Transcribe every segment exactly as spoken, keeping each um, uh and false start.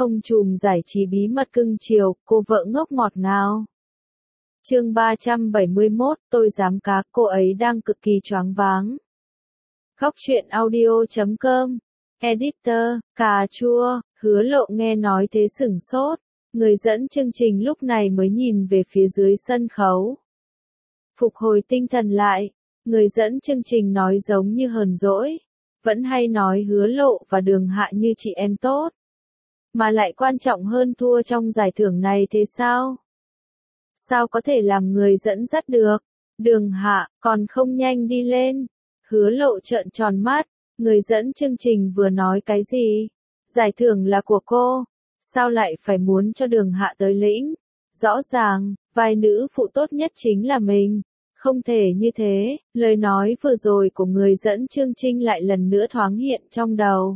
Ông trùm giải trí bí mật cưng chiều, cô vợ ngốc ngọt ngào. Chương ba trăm bảy mươi mốt, tôi dám cá, cô ấy đang cực kỳ choáng váng. Góc truyện audio chấm com, Editor, cà chua, Hứa Lộ nghe nói thế sửng sốt. Người dẫn chương trình lúc này mới nhìn về phía dưới sân khấu. Phục hồi tinh thần lại, người dẫn chương trình nói giống như hờn dỗi. Vẫn hay nói Hứa Lộ và Đường Hạ như chị em tốt. Mà lại quan trọng hơn thua trong giải thưởng này thế sao? Sao có thể làm người dẫn dắt được? Đường Hạ, còn không nhanh đi lên. Hứa Lộ trợn tròn mắt, người dẫn chương trình vừa nói cái gì? Giải thưởng là của cô, sao lại phải muốn cho Đường Hạ tới lĩnh? Rõ ràng, vai nữ phụ tốt nhất chính là mình. Không thể như thế, lời nói vừa rồi của người dẫn chương trình lại lần nữa thoáng hiện trong đầu.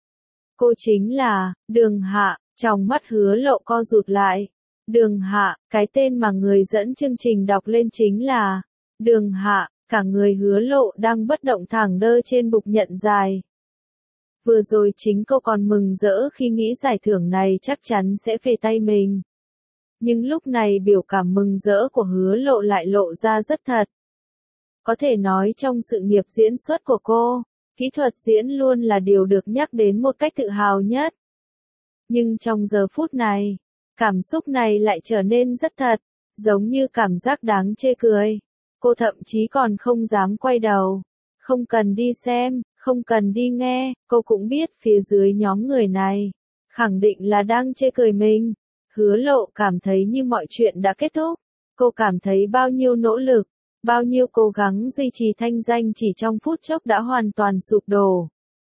Cô chính là, Đường Hạ, trong mắt Hứa Lộ co rụt lại. Đường Hạ, cái tên mà người dẫn chương trình đọc lên chính là Đường Hạ, cả người Hứa Lộ đang bất động thẳng đơ trên bục nhận dài. Vừa rồi chính cô còn mừng rỡ khi nghĩ giải thưởng này chắc chắn sẽ về tay mình. Nhưng lúc này biểu cảm mừng rỡ của Hứa Lộ lại lộ ra rất thật. Có thể nói trong sự nghiệp diễn xuất của cô, kỹ thuật diễn luôn là điều được nhắc đến một cách tự hào nhất. Nhưng trong giờ phút này, cảm xúc này lại trở nên rất thật, giống như cảm giác đáng chê cười. Cô thậm chí còn không dám quay đầu. Không cần đi xem, không cần đi nghe, cô cũng biết phía dưới nhóm người này, khẳng định là đang chê cười mình. Hứa Lộ cảm thấy như mọi chuyện đã kết thúc. Cô cảm thấy bao nhiêu nỗ lực, bao nhiêu cố gắng duy trì thanh danh chỉ trong phút chốc đã hoàn toàn sụp đổ.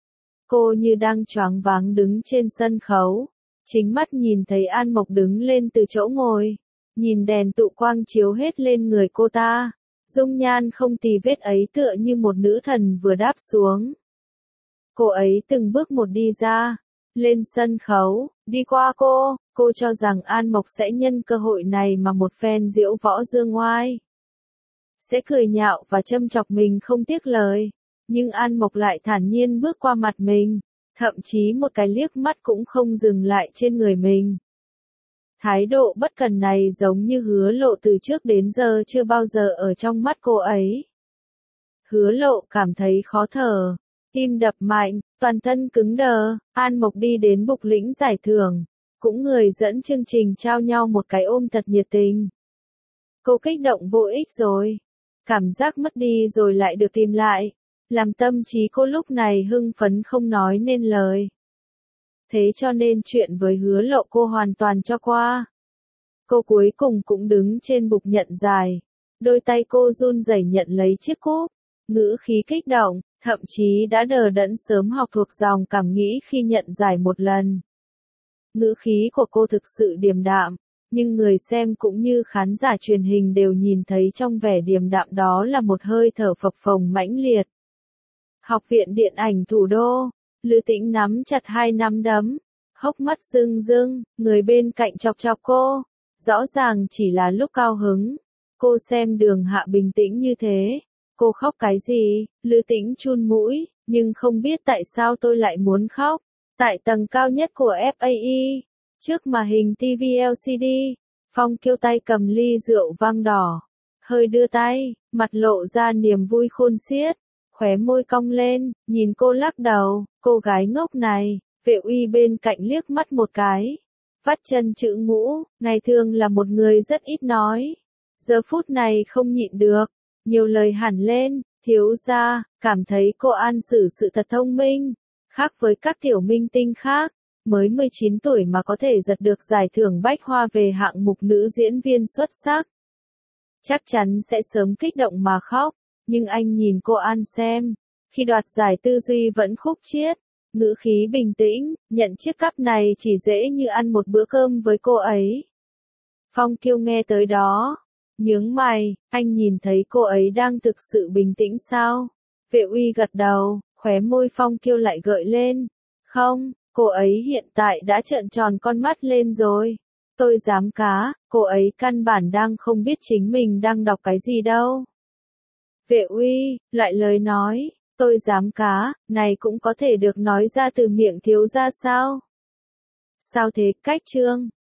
Cô như đang choáng váng đứng trên sân khấu. Chính mắt nhìn thấy An Mộc đứng lên từ chỗ ngồi, nhìn đèn tụ quang chiếu hết lên người cô ta, dung nhan không tì vết ấy tựa như một nữ thần vừa đáp xuống. Cô ấy từng bước một đi ra, lên sân khấu, đi qua cô, cô cho rằng An Mộc sẽ nhân cơ hội này mà một phen diễu võ dương ngoai. Sẽ cười nhạo và châm chọc mình không tiếc lời, nhưng An Mộc lại thản nhiên bước qua mặt mình. Thậm chí một cái liếc mắt cũng không dừng lại trên người mình. Thái độ bất cần này giống như Hứa Lộ từ trước đến giờ chưa bao giờ ở trong mắt cô ấy. Hứa Lộ cảm thấy khó thở, tim đập mạnh, toàn thân cứng đờ. An Mộc đi đến bục lĩnh giải thưởng, cũng người dẫn chương trình trao nhau một cái ôm thật nhiệt tình. Cô kích động vô ích rồi. Cảm giác mất đi rồi lại được tìm lại. Làm tâm trí cô lúc này hưng phấn không nói nên lời. Thế cho nên chuyện với Hứa Lộ cô hoàn toàn cho qua. Cô cuối cùng cũng đứng trên bục nhận dài. Đôi tay cô run rẩy nhận lấy chiếc cúp. Ngữ khí kích động, thậm chí đã đờ đẫn sớm học thuộc dòng cảm nghĩ khi nhận giải một lần. Ngữ khí của cô thực sự điềm đạm. Nhưng người xem cũng như khán giả truyền hình đều nhìn thấy trong vẻ điềm đạm đó là một hơi thở phập phồng mãnh liệt. Học viện Điện ảnh Thủ đô, Lư Tĩnh nắm chặt hai nắm đấm, hốc mắt rưng rưng, người bên cạnh chọc chọc cô, rõ ràng chỉ là lúc cao hứng. Cô xem Đường Hạ bình tĩnh như thế, cô khóc cái gì? Lư Tĩnh chun mũi, nhưng không biết tại sao tôi lại muốn khóc. Tại tầng cao nhất của ép a e, trước màn hình ti vi lờ xê đê, Phong Kiêu tay cầm ly rượu vang đỏ, hơi đưa tay, mặt lộ ra niềm vui khôn xiết. Khóe môi cong lên, nhìn cô lắc đầu, cô gái ngốc này. Vệ Uy bên cạnh liếc mắt một cái, vắt chân chữ ngũ, ngày thường là một người rất ít nói, giờ phút này không nhịn được, nhiều lời hẳn lên. Thiếu gia, cảm thấy cô An xử sự thật thông minh, khác với các tiểu minh tinh khác, mới mười chín tuổi mà có thể giật được giải thưởng Bách Hoa về hạng mục nữ diễn viên xuất sắc. Chắc chắn sẽ sớm kích động mà khóc. Nhưng anh nhìn cô An xem, khi đoạt giải tư duy vẫn khúc chiết, ngữ khí bình tĩnh, nhận chiếc cúp này chỉ dễ như ăn một bữa cơm với cô ấy. Phong Kiêu nghe tới đó, nhướng mày, anh nhìn thấy cô ấy đang thực sự bình tĩnh sao? Vệ Uy gật đầu, khóe môi Phong Kiêu lại gợi lên. Không, cô ấy hiện tại đã trợn tròn con mắt lên rồi. Tôi dám cá, cô ấy căn bản đang không biết chính mình đang đọc cái gì đâu. Vệ Uy, lại lời nói, tôi dám cá, này cũng có thể được nói ra từ miệng thiếu gia sao? Sao thế, cách chương?